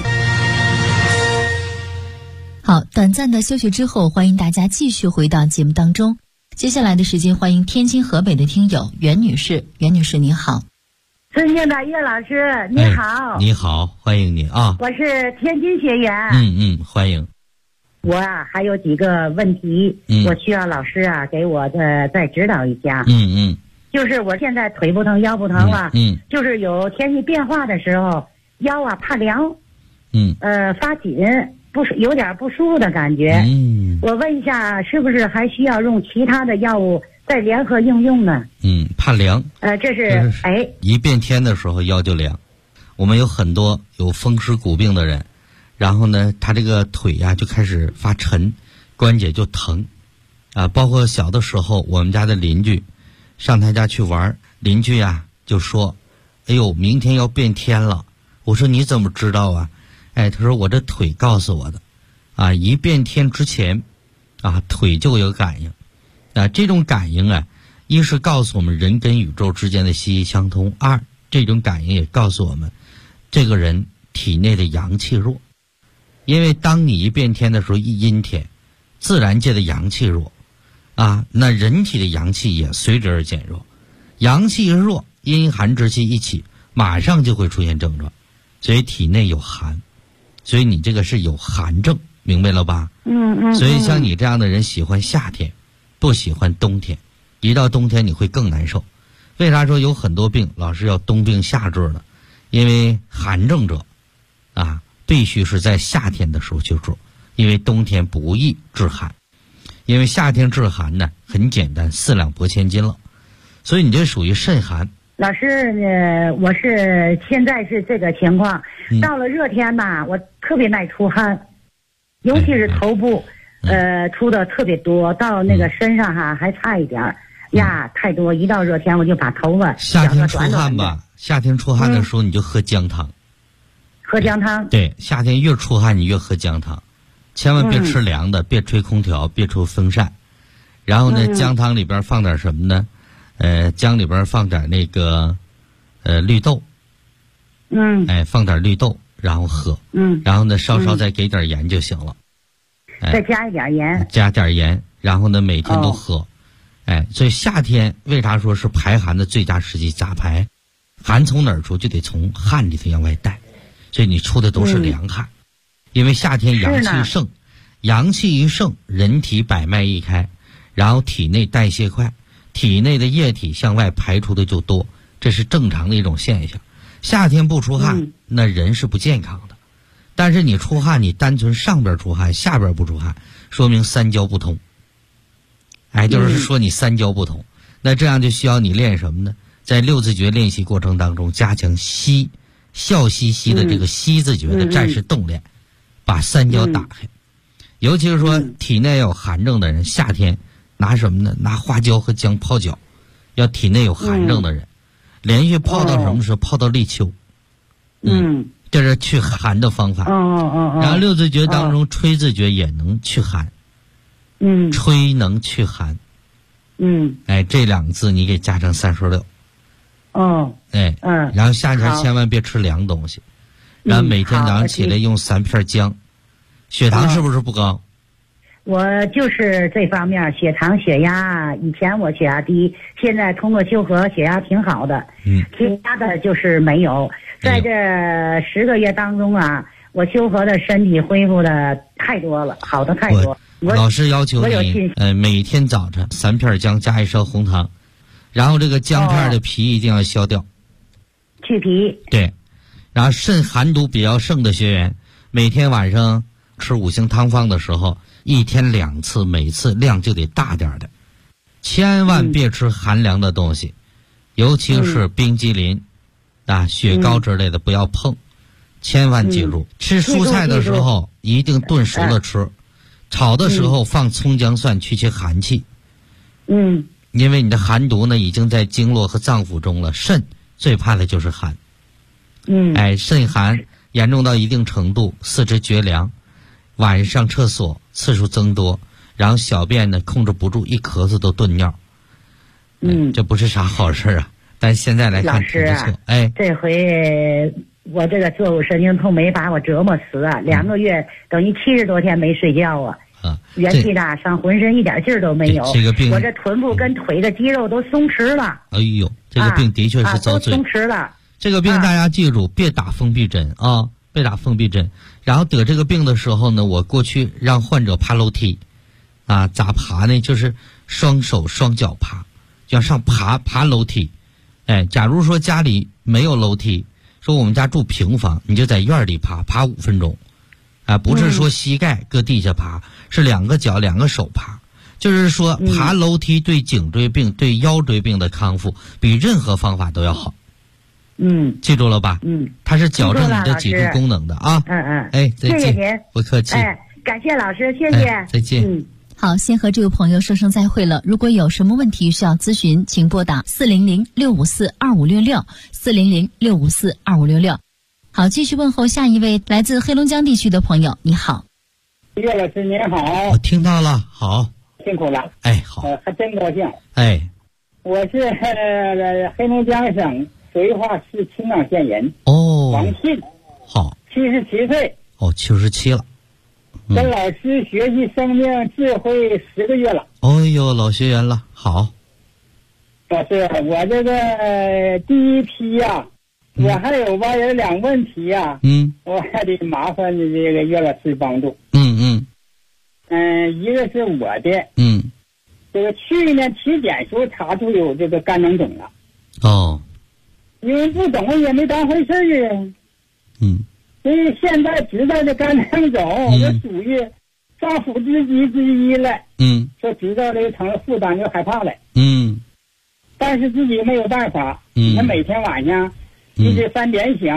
好，短暂的休息之后，欢迎大家继续回到节目当中。接下来的时间，欢迎天津河北的听友袁女士。袁女士您好。 尊敬的叶老师你好。 你好，欢迎你啊。 我是天津学员。 欢迎。 我啊还有几个问题，我需要老师啊给我再指导一下。就是我现在腿不疼腰不疼了，就是有天气变化的时候腰啊怕凉，发紧，有点不舒服的感觉。我问一下，是不是还需要用其他的药物再联合应用呢？ 怕凉。 这是一变天的时候腰就凉。我们有很多有风湿骨病的人，然后呢，他这个腿呀就开始发沉，关节就疼，包括小的时候，我们家的邻居上他家去玩，邻居呀就说：“哎呦，明天要变天了。”我说：“你怎么知道啊？”他说我这腿告诉我的，一变天之前，腿就有感应，这种感应啊，一是告诉我们人跟宇宙之间的息息相通，二这种感应也告诉我们，这个人体内的阳气弱，因为当你一变天的时候，一阴天，自然界的阳气弱，那人体的阳气也随之而减弱，阳气弱，阴寒之气一起，马上就会出现症状，所以体内有寒。所以你这个是有寒症，明白了吧？所以像你这样的人喜欢夏天，不喜欢冬天，一到冬天你会更难受。为啥说有很多病老是要冬病夏治呢？因为寒症者必须是在夏天的时候去治，因为冬天不易治寒。因为夏天治寒呢很简单，4两拨千斤了，所以你这属于肾寒。 老师呢，我是现在是这个情况，到了热天吧，我特别爱出汗，尤其是头部，出的特别多，到那个身上还差一点太多。一到热天我就把头发夏天出汗吧，夏天出汗的时候你就喝姜汤。 喝姜汤。对， 夏天越出汗你越喝姜汤，千万别吃凉的，别吹空调，别吹风扇。然后呢，姜汤里边放点什么呢？姜里边放点那个绿豆，放点绿豆，然后喝，然后呢稍稍再给点盐就行了， 再加一点盐， 加点盐，然后呢每天都喝，所以夏天为啥说是排寒的最佳时机？咋排？寒从哪儿出？就得从汗里头往外带，所以你出的都是凉汗，因为夏天阳气盛，阳气一盛，人体百脉一开，然后体内代谢快。体内的液体向外排出的就多，这是正常的一种现象。夏天不出汗，那人是不健康的。但是你出汗，你单纯上边出汗，下边不出汗，说明三焦不通。就是说你三焦不通。那这样就需要你练什么呢？在6字诀练习过程当中，加强笑嘻嘻的这个吸字诀的战士动练，把三焦打开。尤其是说体内有寒症的人，夏天拿什么呢？拿花椒和姜泡脚，要体内有寒症的人， 连续泡到什么时候？泡到立秋。这是去寒的方法。然后六字诀当中，吹字诀也能去寒。吹能去寒。哎，这2个字你给加成36。然后夏天千万别吃凉东西，然后每天早上起来用3片姜。血糖是不是不高？ 我就是这方面，血糖、血压，以前我血压低，现在通过修和血压挺好的。其他的就是没有。在这10个月当中啊，我修和的身体恢复的太多了，好的太多。 老师要求你，每天早晨3片姜加1勺红糖，然后这个姜片的皮一定要削掉， 去皮。 对，然后肾寒毒比较盛的学员，每天晚上吃5行汤方的时候，1天2次，每次量就得大点的，千万别吃寒凉的东西，尤其是冰激凌雪糕之类的不要碰，千万记住。吃蔬菜的时候一定炖熟了吃，炒的时候放葱姜蒜去其寒气。因为你的寒毒呢已经在经络和脏腑中了，肾最怕的就是寒。肾寒严重到一定程度，四肢绝凉，晚上上厕所次数增多，然后小便呢控制不住，一咳嗽都顿尿。这不是啥好事啊。但现在来看挺不错。 这回我这个坐骨神经痛没把我折磨死啊！2个月等于70多天没睡觉啊！元气大伤，浑身一点劲儿都没有。 这个病， 我这臀部跟腿的肌肉都松弛了。 哎呦，这个病的确是遭罪。 都松弛了。 这个病大家记住，别打封闭针啊，别打封闭针。然后得这个病的时候呢，我过去让患者爬楼梯，咋爬呢？就是双手双脚爬，要上爬楼梯。假如说家里没有楼梯，说我们家住平房，你就在院里爬5分钟，不是说膝盖搁地下爬，是2个脚2个手爬，就是说爬楼梯对颈椎病、对腰椎病的康复比任何方法都要好。记住了吧？它是矫正你的脊柱功能的啊。再见。 谢谢您， 不客气。 感谢老师，谢谢。 再见。 好，先和这位朋友说声再会了。如果有什么问题需要咨询，请拨打400-654-2566，400-654-2566。好，继续问候下一位来自黑龙江地区的朋友。你好， 岳老师您好。 我听到了，好， 辛苦了。 好， 还真高兴。我是黑龙江省绥化市青冈县人。王信。好，77岁。 77了。 跟老师学习生命智慧10个月了。 老学员了。好， 老师，我这个第一批呀，我还有2个问题呀。我还得麻烦这个岳老师帮助。一个是我的。这个去年体检时候查出有这个肝囊肿了。因为不懂也没当回事儿啊。所以现在知道这肝囊肿，这属于上腹之疾之一了。说知道这个成了负担就害怕了。但是自己没有办法。他每天晚上一直3点醒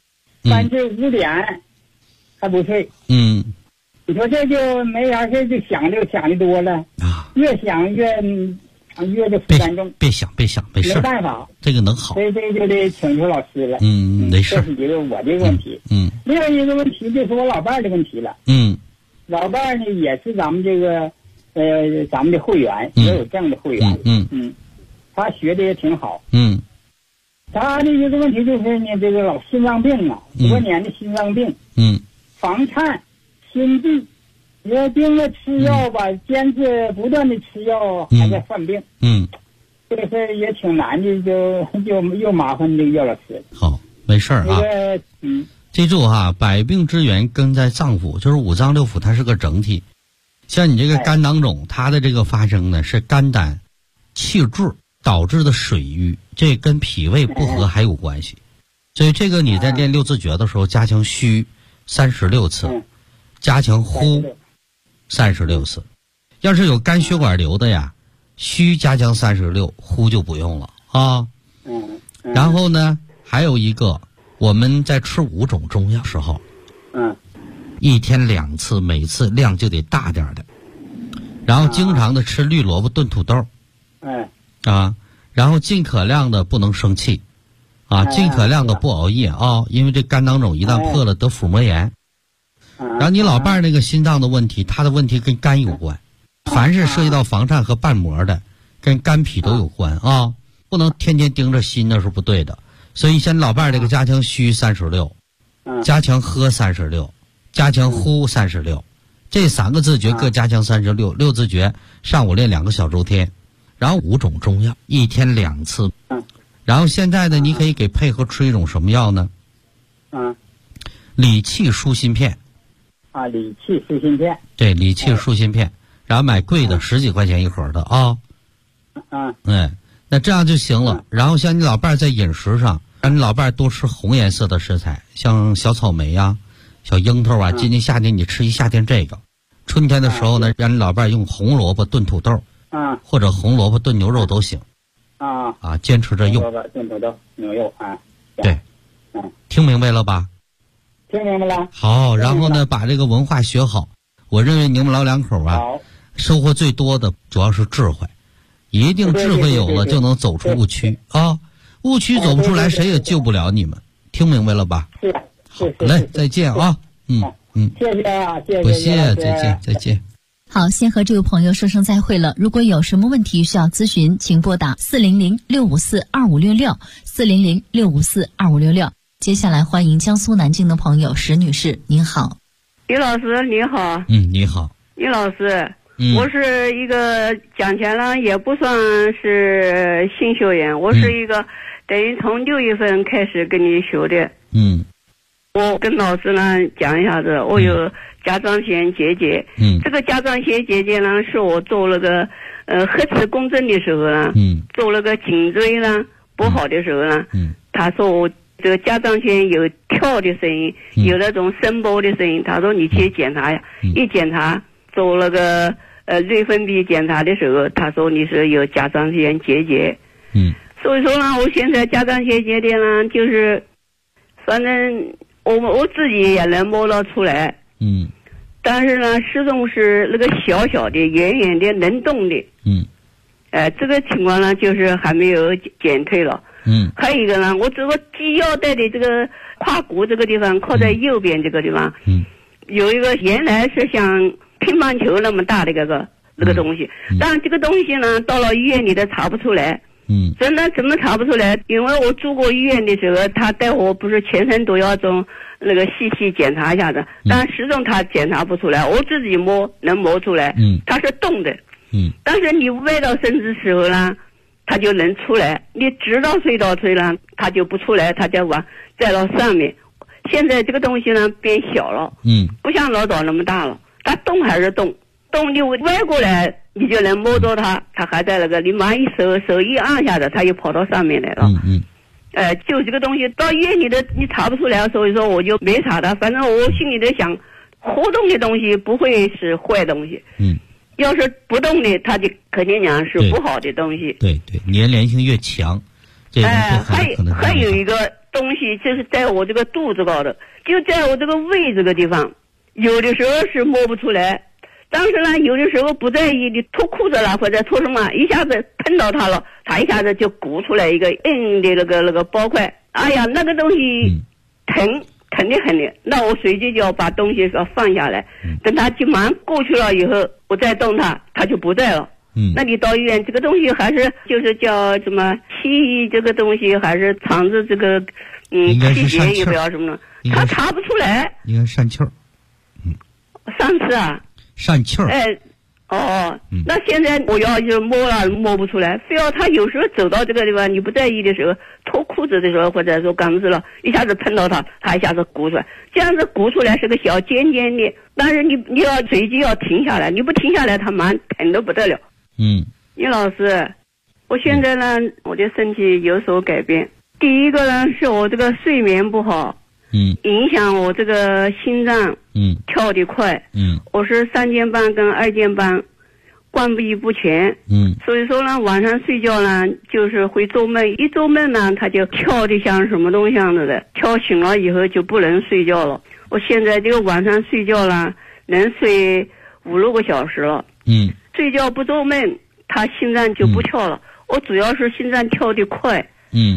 ，3至5点还不睡。你说这就没啥事，就想的多了。越想越就负担重。 别想，没事。 没办法， 这个能好。 所以这就得请求老师了。 没事。 这是一个我这个问题。另外一个问题就是我老伴儿的问题了。老伴儿呢也是咱们这个咱们的会员，也有证的会员。他学的也挺好。他的一个问题就是呢，这个老心脏病啊，多年的心脏病。房颤、心悸。也盯着吃药吧，坚持不断的吃药，还在犯病。这个事儿也挺难的，就又麻烦这个岳老师。 好，没事啊。记住哈，百病之源根在脏腑，就是5脏6腑，它是个整体。像你这个肝囊肿，它的这个发生呢，是肝胆气滞导致的水瘀，这跟脾胃不和还有关系。所以这个你在练6字诀的时候，加强虚36次，加强呼36次。要是有肝血管瘤的呀，虚加强36，呼就不用了啊。然后呢，还有一个，我们在吃5种中药时候，1天2次，每次量就得大点的。然后经常的吃绿萝卜炖土豆，然后尽可量的不能生气啊，尽可量的不熬夜啊，因为这肝囊肿一旦破了得腹膜炎。然后你老伴儿那个心脏的问题，他的问题跟肝有关，凡是涉及到房颤和瓣膜的，跟肝脾都有关啊，不能天天盯着心，那是不对的。所以像你老伴儿这个加强虚36，加强喝36，加强呼36，这3个自觉各加强36，6自觉上午练2个小周天，然后5种中药，1天2次。然后现在呢，你可以给配合吃一种什么药呢？理气舒心片。 理气舒心片。对， 理气舒心片，然后买贵的10几块钱一盒的啊。那这样就行了。然后像你老伴儿在饮食上，让你老伴儿多吃红颜色的食材，像小草莓啊、小樱桃啊。今年夏天你吃一夏天这个，春天的时候呢，让你老伴儿用红萝卜炖土豆，或者红萝卜炖牛肉都行。坚持着用。 红萝卜炖土豆、牛肉对，听明白了吧？ 听明白了。 好，然后呢，把这个文化学好。我认为你们老两口收获最多的主要是智慧，一定智慧有了就能走出误区啊！误区走不出来，谁也救不了你们。听明白了吧？ 是。 好嘞，再见啊！ 谢谢啊，谢谢。 不谢，再见。 好，先和这位朋友说声再会了。如果有什么问题需要咨询，请拨打400-654-2566，400-654-2566。接下来欢迎江苏南京的朋友石女士，您好。 于老师你好。 你好。 于老师，我是一个讲起来也不算是新学员，我是一个等于从6月份开始跟你学的。我跟老师呢讲一下子，我有甲状腺结节。这个甲状腺结节呢，是我做了个核磁共振的时候呢，做了个颈椎呢不好的时候呢，他说我这个甲状腺有跳的声音，有那种声波的声音，他说你去检查呀。一检查做了个内分泌检查的时候，他说你是有甲状腺结节。所以说呢，我现在甲状腺结节呢，就是反正我自己也能摸到出来。但是呢，始终是那个小小的、圆圆的、能动的。这个情况呢，就是还没有减退了。还有一个呢，我这个系腰带的这个胯骨这个地方，靠在右边这个地方，有一个原来是像乒乓球那么大的那个东西，但这个东西呢，到了医院里头查不出来。真的怎么查不出来？因为我住过医院的时候，他带我不是全身都要从那个细细检查一下的，但始终他检查不出来，我自己摸能摸出来，它是动的。但是你歪到身子时候呢，它就能出来；你直到隧道推呢，它就不出来，它就再到上面。现在这个东西呢变小了，不像老早那么大了，它动还是动，动你歪过来，你就能摸到它，它还在那个，你马上一手一按下的，它又跑到上面来了。就这个东西到医院里的你查不出来，所以说我就没查它。反正我心里在想，活动的东西不会是坏东西。要是不动的，它就肯定讲是不好的东西。 对，粘连性越强， 还有一个东西，就是在我这个肚子高的，就在我这个胃这个地方，有的时候是摸不出来，但是呢，有的时候不在意，你脱裤子了或者脱什么，一下子碰到它了，它一下子就鼓出来一个硬的那个包块，哎呀，那个东西疼得很的，那我随即就要把东西放下来，等它就马上过去了以后，我再动它就不在了。那你到医院这个东西还是就是叫什么气这个东西，还是肠子这个气血也不要什么的，他查不出来。 应该疝气儿。 上次啊， 疝气儿。 那现在我要是摸不出来，非要他有时候走到这个地方，你不在意的时候，脱裤子的时候，或者说刚子了，一下子碰到他一下子鼓出来，这样子鼓出来是个小尖尖的，但是你要随即要停下来，你不停下来，他马上疼得不得了。李老师，我现在呢，我的身体有所改变。第一个呢，是我这个睡眠不好，影响我这个心脏，跳得快，我是3间半跟2间半，冠闭不全，所以说呢，晚上睡觉呢，就是会做梦，一做梦呢，他就跳得像什么东西样子的，跳醒了以后就不能睡觉了。我现在这个晚上睡觉呢，能睡5-6个小时了，睡觉不做梦，他心脏就不跳了。我主要是心脏跳得快，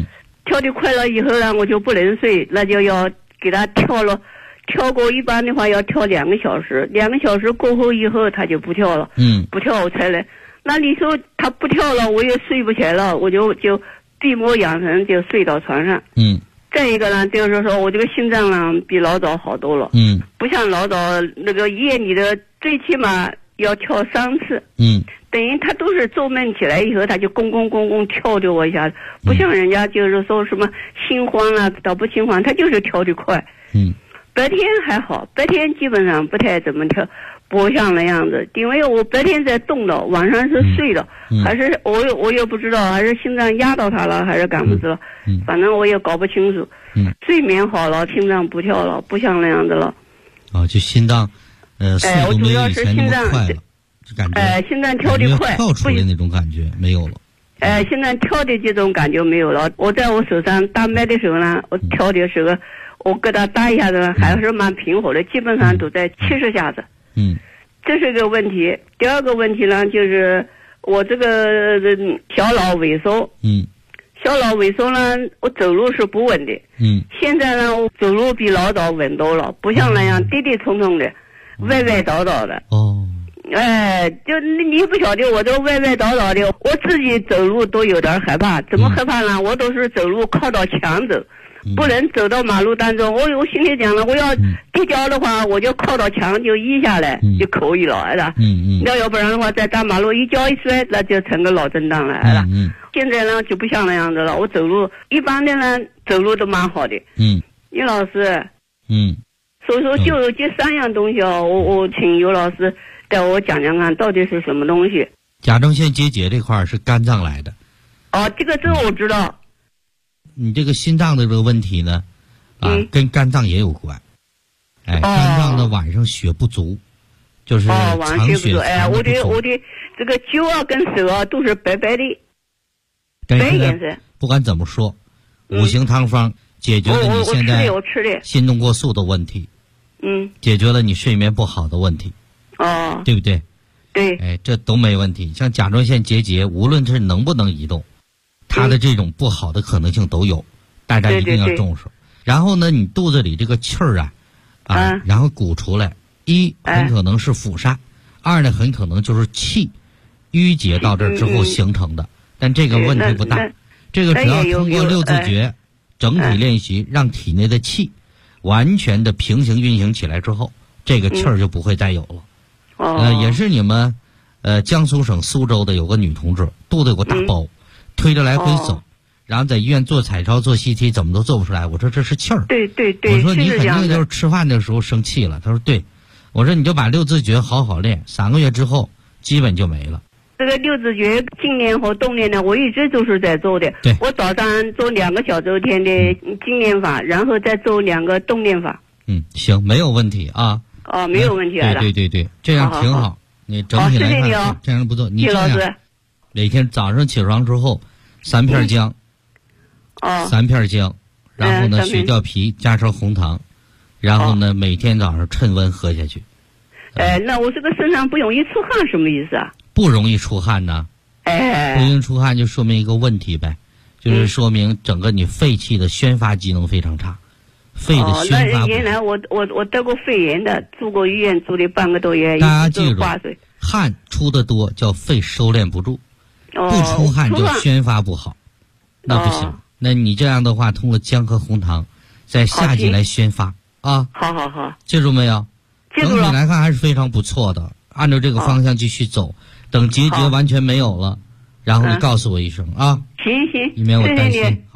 跳得快了以后呢，我就不能睡，那就要给他跳了。跳过一般的话要跳2个小时，2个小时过后以后他就不跳了，不跳我才来。那你说他不跳了，我也睡不起来了，我就闭目养神，就睡到床上。再一个呢，就是说我这个心脏呢比老早好多了，不像老早那个夜里的最起码要跳3次，等于他都是做梦起来以后他就咣咣咣咣跳着我一下，不像人家就是说什么心慌啊，倒不心慌，他就是跳得快。白天还好，白天基本上不太怎么跳，不像那样子，因为我白天在动的，晚上是睡的，还是我也不知道，还是心脏压到他了，还是干么子了，反正我也搞不清楚。睡眠好了，心脏不跳了，不像那样子了。 就心脏，速度没有以前那么快了，就感觉心脏跳得快， 跳出来那种感觉没有了。 现在跳的这种感觉没有了。我在我手上打麦的时候呢，我跳的时候。我给他打一下子还是蛮平和的，基本上都在70下子。这是个问题。第二个问题呢，就是我这个小脑萎缩。小脑萎缩呢，我走路是不稳的。现在呢，我走路比老早稳多了，不像那样跌跌冲冲的，歪歪倒倒的。就你不晓得，我都歪歪倒倒的，我自己走路都有点害怕。怎么害怕呢？我都是走路靠到墙走。不能走到马路当中，我心里讲了，我要跌跤的话，我就靠到墙就依下来就可以了，是吧？要不然的话，在大马路一跤一摔，那就成个脑震荡了，是吧？现在呢就不像那样子了，我走路一般的呢走路都蛮好的。于老师，所以说就有这3样东西哦，我请尤老师带我讲讲看到底是什么东西。 甲状腺结节这块是肝脏来的。 这个我知道。 你这个心脏的这个问题呢，跟肝脏也有关。肝脏的晚上血不足，就是晚上血不足。我的这个脚啊跟手啊都是白白的，白颜色。 不管怎么说，五行汤方解决了你现在心动过速的问题，解决了你睡眠不好的问题，对不对？ 对。 这都没问题。像甲状腺结节，无论是能不能移动。它的这种不好的可能性都有，大家一定要重视。然后呢，你肚子里这个气儿然后鼓出来，一很可能是腹痧，二呢很可能就是气淤结到这儿之后形成的，但这个问题不大。这个只要通过6字诀整体练习，让体内的气完全的平行运行起来之后，这个气儿就不会再有了。也是你们江苏省苏州的有个女同志，肚子有个大包。推着来回走，然后在医院做彩超做 CT 怎么都做不出来。我说这是气儿。 对。 我说你肯定就是吃饭的时候生气了。他说对。我说你就把6字诀好好练，3个月之后基本就没了。 这个6字诀静念和动念呢，我一直都是在做的。 对。 我早上做2个小周天的静念法，然后再做2个动念法。 行，没有问题啊。 没有问题了。 对，这样挺好。你整体来看这样不错。你这样每天早上起床之后，3片姜，3片姜，然后呢去掉皮，加上红糖，然后呢每天早上趁温喝下去。 那我这个身上不容易出汗什么意思啊？ 不容易出汗呢？不容易出汗就说明一个问题呗，就是说明整个你肺气的宣发机能非常差，肺的宣发。 那原来我得过肺炎的，住过医院，住了半个多月， 大家记住，汗出的多叫肺收敛不住。不出汗就宣发不好，那不行。那你这样的话，通过姜和红糖，在夏季来宣发啊。 好， 记住没有？ 记住了。 整体来看还是非常不错的，按照这个方向继续走。等结节完全没有了，然后你告诉我一声啊。 行， 以免我担心。